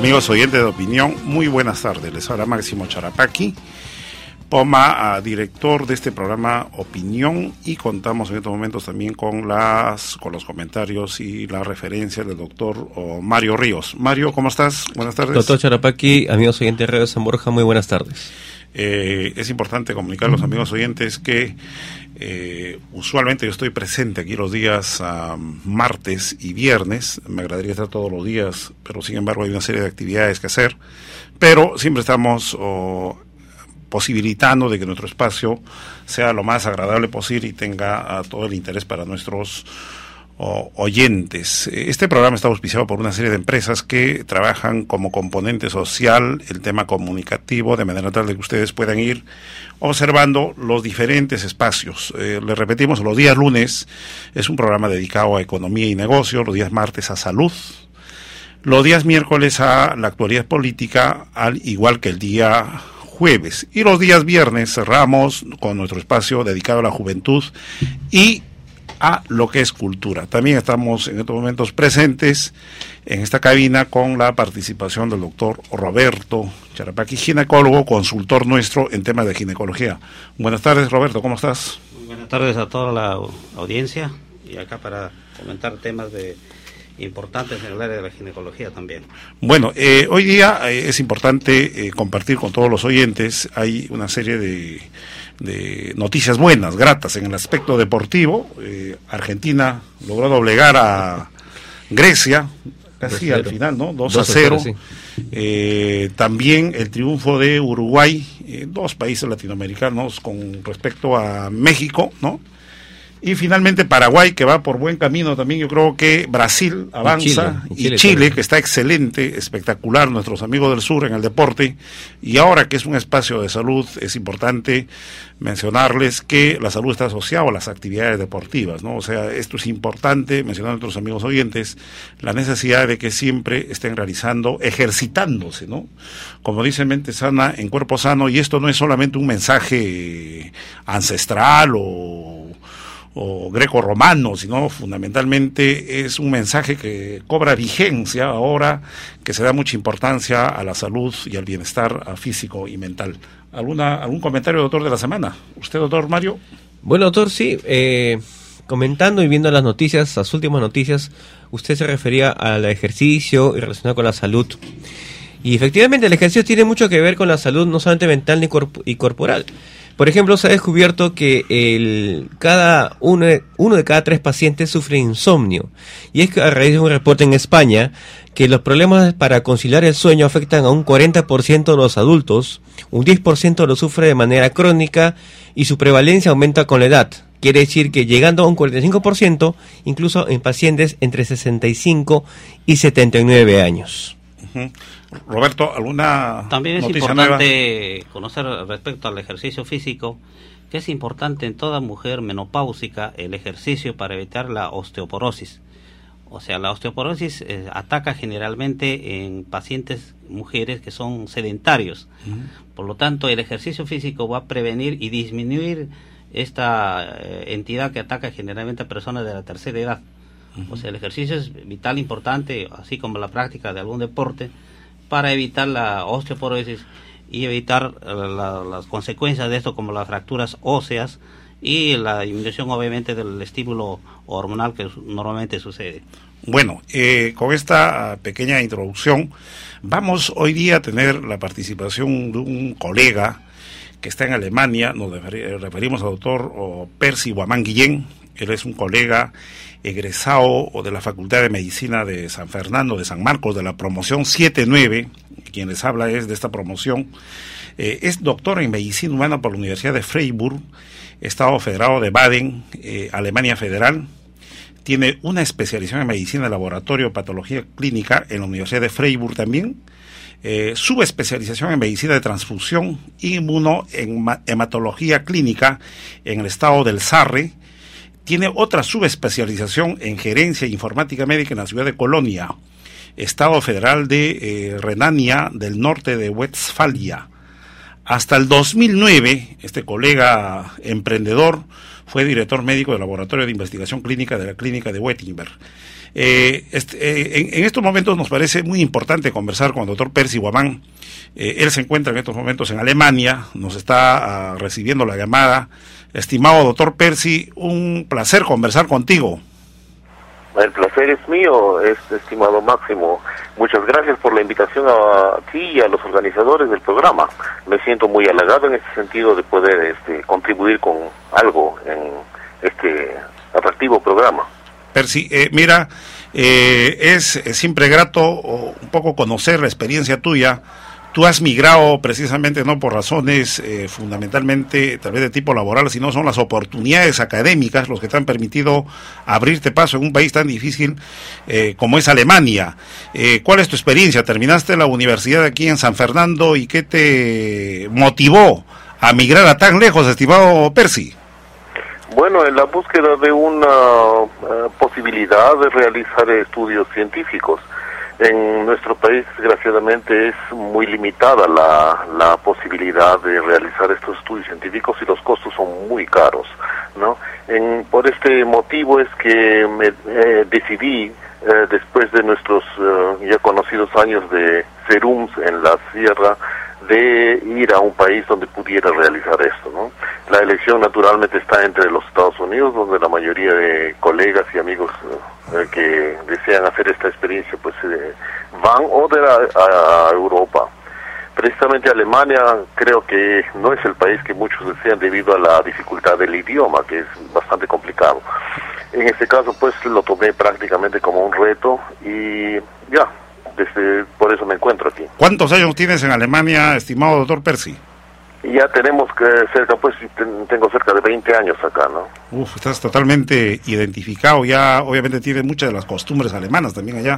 Amigos oyentes de opinión, muy buenas tardes. Les habla Máximo Charapaqui, Poma, director de este programa Opinión, y contamos en estos momentos también con los comentarios y las referencias del doctor Mario Ríos. Mario, ¿cómo estás? Buenas tardes. Doctor Charapaqui, amigos oyentes de Radio San Borja, muy buenas tardes. Es importante comunicar a los amigos oyentes que usualmente yo estoy presente aquí los días martes y viernes. Me agradaría estar todos los días, pero sin embargo hay una serie de actividades que hacer, pero siempre estamos posibilitando de que nuestro espacio sea lo más agradable posible y tenga todo el interés para nuestros oyentes. Este programa está auspiciado por una serie de empresas que trabajan como componente social el tema comunicativo, de manera tal de que ustedes puedan ir observando los diferentes espacios. Les repetimos, los días lunes es un programa dedicado a economía y negocio, los días martes a salud, los días miércoles a la actualidad política, al igual que el día jueves, y los días viernes cerramos con nuestro espacio dedicado a la juventud y a lo que es cultura. También estamos en estos momentos presentes en esta cabina con la participación del doctor Roberto Charapaqui, ginecólogo, consultor nuestro en temas de ginecología. Buenas tardes, Roberto, ¿cómo estás? Buenas tardes a toda la audiencia, y acá para comentar temas importantes en el área de la ginecología también. Bueno, hoy día es importante compartir con todos los oyentes. Hay una serie de noticias buenas, gratas en el aspecto deportivo. Argentina logró doblegar a Grecia casi al final, ¿no? 2-0. Sí. También el triunfo de Uruguay, dos países latinoamericanos con respecto a México, ¿no? Y finalmente Paraguay, que va por buen camino también. Yo creo que Brasil avanza, y Chile, que está excelente, espectacular, nuestros amigos del sur en el deporte. Y ahora que es un espacio de salud, es importante mencionarles que la salud está asociada a las actividades deportivas, ¿no? O sea, esto es importante, mencionar a nuestros amigos oyentes, la necesidad de que siempre estén realizando, ejercitándose, ¿no? Como dice, mente sana en cuerpo sano, y esto no es solamente un mensaje ancestral o greco-romano, sino fundamentalmente es un mensaje que cobra vigencia ahora, que se da mucha importancia a la salud y al bienestar físico y mental. ¿Algún comentario, doctor, de la semana? ¿Usted, doctor Mario? Bueno, doctor, sí, comentando y viendo las noticias, las últimas noticias, usted se refería al ejercicio y relacionado con la salud. Y efectivamente el ejercicio tiene mucho que ver con la salud, no solamente mental y corporal. Por ejemplo, se ha descubierto que uno de cada 3 pacientes sufre insomnio. Y es que a raíz de un reporte en España, que los problemas para conciliar el sueño afectan a un 40% de los adultos, un 10% lo sufre de manera crónica y su prevalencia aumenta con la edad. Quiere decir que llegando a un 45%, incluso en pacientes entre 65 y 79 años. Uh-huh. Roberto, ¿alguna También es noticia importante nueva? conocer respecto al ejercicio físico, que es importante en toda mujer menopáusica el ejercicio para evitar la osteoporosis. O sea, la osteoporosis ataca generalmente en pacientes mujeres que son sedentarios. Por lo tanto, el ejercicio físico va a prevenir y disminuir esta entidad que ataca generalmente a personas de la tercera edad. O sea, el ejercicio es vital, importante, así como la práctica de algún deporte, para evitar la osteoporosis y evitar las consecuencias de esto, como las fracturas óseas y la disminución, obviamente, del estímulo hormonal que normalmente sucede. Bueno, con esta pequeña introducción, vamos hoy día a tener la participación de un colega que está en Alemania. Nos referimos al doctor Percy Guamán Guillén. Él es un colega egresado de la Facultad de Medicina de San Fernando, de San Marcos, de la promoción 7-9, quien les habla es de esta promoción. Es doctor en Medicina Humana por la Universidad de Freiburg, Estado Federado de Baden, Alemania Federal. Tiene una especialización en Medicina de Laboratorio, Patología Clínica en la Universidad de Freiburg también. Subespecialización en Medicina de Transfusión y Hematología Clínica en el Estado del Sarre. Tiene otra subespecialización en Gerencia e Informática Médica en la ciudad de Colonia, Estado Federal de Renania del Norte de Westfalia. Hasta el 2009, este colega emprendedor fue director médico del Laboratorio de Investigación Clínica de la Clínica de Wettenberg. En estos momentos nos parece muy importante conversar con el doctor Percy Guamán. Él se encuentra en estos momentos en Alemania, nos está recibiendo la llamada. Estimado doctor Percy, un placer conversar contigo. El placer es mío, estimado Máximo. Muchas gracias por la invitación a ti y a los organizadores del programa. Me siento muy halagado en ese sentido de poder contribuir con algo en este atractivo programa. Percy, mira, es siempre grato un poco conocer la experiencia tuya. Tú has migrado precisamente no por razones fundamentalmente tal vez de tipo laboral, sino son las oportunidades académicas los que te han permitido abrirte paso en un país tan difícil como es Alemania. ¿Cuál es tu experiencia? ¿Terminaste la universidad aquí en San Fernando y qué te motivó a migrar a tan lejos, estimado Percy? Bueno, en la búsqueda de una posibilidad de realizar estudios científicos. En nuestro país, desgraciadamente, es muy limitada la posibilidad de realizar estos estudios científicos y los costos son muy caros, ¿no? Por este motivo es que me decidí, después de nuestros ya conocidos años de serums en la sierra, de ir a un país donde pudiera realizar esto, ¿no? La elección naturalmente está entre los Estados Unidos, donde la mayoría de colegas y amigos que desean hacer esta experiencia pues van, o a Europa. Precisamente Alemania creo que no es el país que muchos desean debido a la dificultad del idioma, que es bastante complicado. En este caso pues lo tomé prácticamente como un reto y ya, por eso me encuentro aquí. ¿Cuántos años tienes en Alemania, estimado doctor Percy? Ya tenemos tengo cerca de 20 años acá, ¿no? Estás totalmente identificado, ya obviamente tienes muchas de las costumbres alemanas también allá.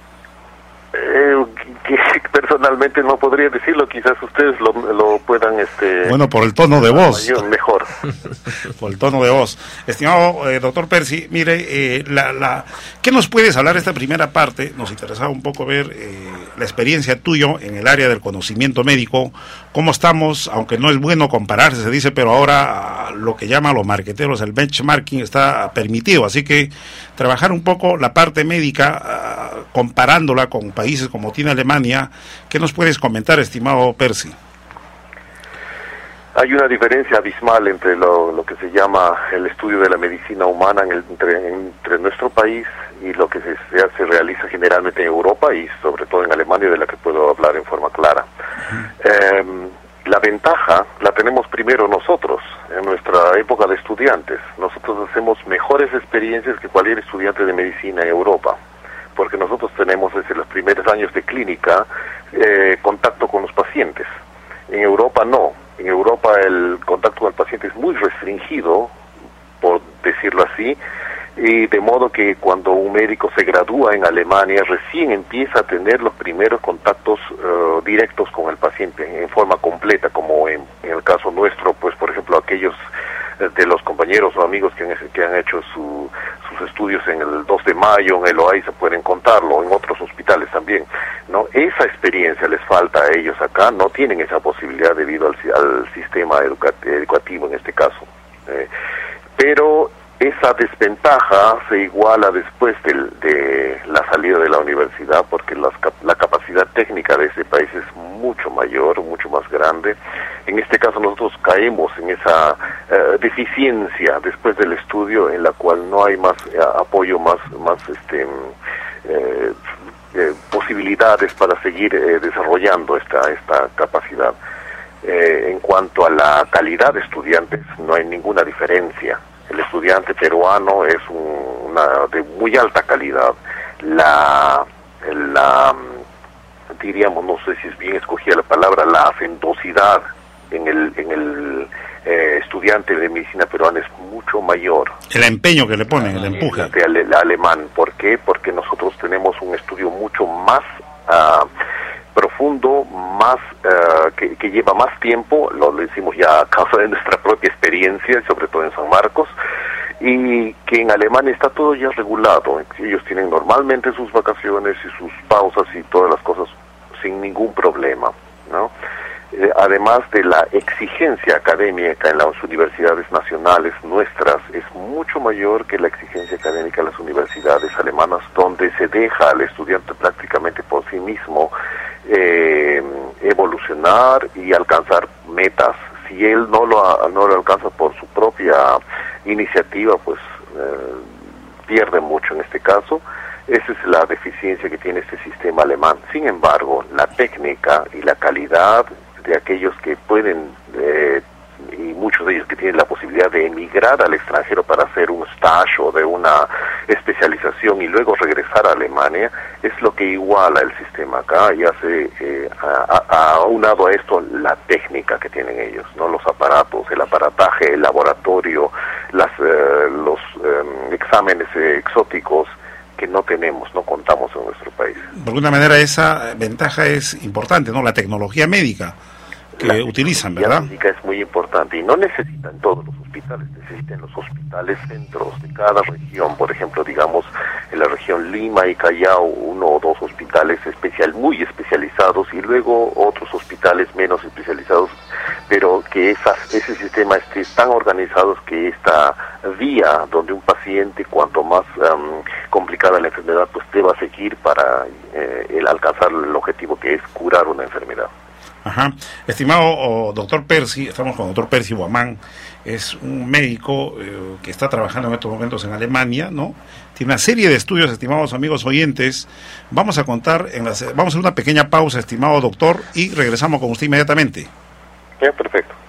Que personalmente no podría decirlo, quizás ustedes lo puedan bueno, por el tono de voz mejor. Por el tono de voz. Estimado doctor Percy, mire, ¿qué nos puedes hablar de esta primera parte? Nos interesaba un poco ver la experiencia tuya en el área del conocimiento médico, cómo estamos, aunque no es bueno compararse, se dice, pero ahora lo que llaman los marqueteros, el benchmarking está permitido, así que trabajar un poco la parte médica, comparándola con países como tiene Alemania. ¿Qué nos puedes comentar, estimado Percy? Hay una diferencia abismal entre lo que se llama el estudio de la medicina humana entre nuestro país y lo que se realiza generalmente en Europa y sobre todo en Alemania, de la que puedo hablar en forma clara. La ventaja la tenemos primero nosotros, en nuestra época de estudiantes. Nosotros hacemos mejores experiencias que cualquier estudiante de medicina en Europa, porque nosotros tenemos desde los primeros años de clínica contacto con los pacientes. En Europa no. En Europa el contacto con el paciente es muy restringido, por decirlo así, y de modo que cuando un médico se gradúa en Alemania recién empieza a tener los primeros contactos directos con el paciente en forma completa, como en el caso nuestro, pues por ejemplo aquellos de los compañeros o amigos que han hecho sus estudios en el 2 de Mayo, en el OAISA, pueden contarlo, en otros hospitales también, ¿no? Esa experiencia les falta a ellos acá, no tienen esa posibilidad debido al sistema educativo en este caso. Pero esa desventaja se iguala después de la salida de la universidad, porque la capacidad técnica de ese país es mucho mayor, mucho más grande. En este caso nosotros caemos en esa deficiencia después del estudio, en la cual no hay más apoyo, más posibilidades para seguir desarrollando esta capacidad. En cuanto a la calidad de estudiantes, no hay ninguna diferencia. El estudiante peruano es de muy alta calidad. Diríamos, no sé si es bien escogida la palabra, la hacendosidad en el estudiante de medicina peruana es mucho mayor. El empeño que le ponen, el empuje. El alemán. ¿Por qué? Porque nosotros tenemos un estudio mucho más profundo, más que lleva más tiempo, lo decimos ya a causa de nuestra propia experiencia, sobre todo en San Marcos, y que en Alemania está todo ya regulado. Ellos tienen normalmente sus vacaciones y sus pausas y todas las cosas sin ningún problema, ¿no? además de la exigencia académica en las universidades nacionales nuestras, es mucho mayor que la exigencia académica en las universidades alemanas, donde se deja al estudiante prácticamente por sí mismo evolucionar y alcanzar metas. Si él no lo alcanza por su propia iniciativa, pues pierde mucho en este caso. Esa es la deficiencia que tiene este sistema alemán. Sin embargo, la técnica y la calidad de aquellos que pueden, y muchos de ellos que tienen la posibilidad de emigrar al extranjero para hacer un stage o de una especialización y luego regresar a Alemania, es lo que iguala el sistema acá y hace, aunado a esto, la técnica que tienen ellos, ¿no? Los aparatos, el aparataje, el laboratorio, los exámenes exóticos que no tenemos, no contamos en nuestro país. De alguna manera esa ventaja es importante, ¿no? La tecnología médica que utilizan, ¿verdad? La médica es muy importante y no necesitan todos los hospitales, necesitan los hospitales centros de cada región. Por ejemplo, digamos, en la región Lima y Callao, 1 o 2 hospitales muy especializados y luego otros hospitales menos especializados, pero que ese sistema esté tan organizado que esta vía donde un paciente, cuanto más complicada la enfermedad, pues deba seguir para el alcanzar el objetivo que es curar una enfermedad. Ajá. Estimado doctor Percy, estamos con el doctor Percy Guamán, es un médico que está trabajando en estos momentos en Alemania, ¿no? Tiene una serie de estudios, estimados amigos oyentes. Vamos a hacer una pequeña pausa, estimado doctor, y regresamos con usted inmediatamente. Perfecto.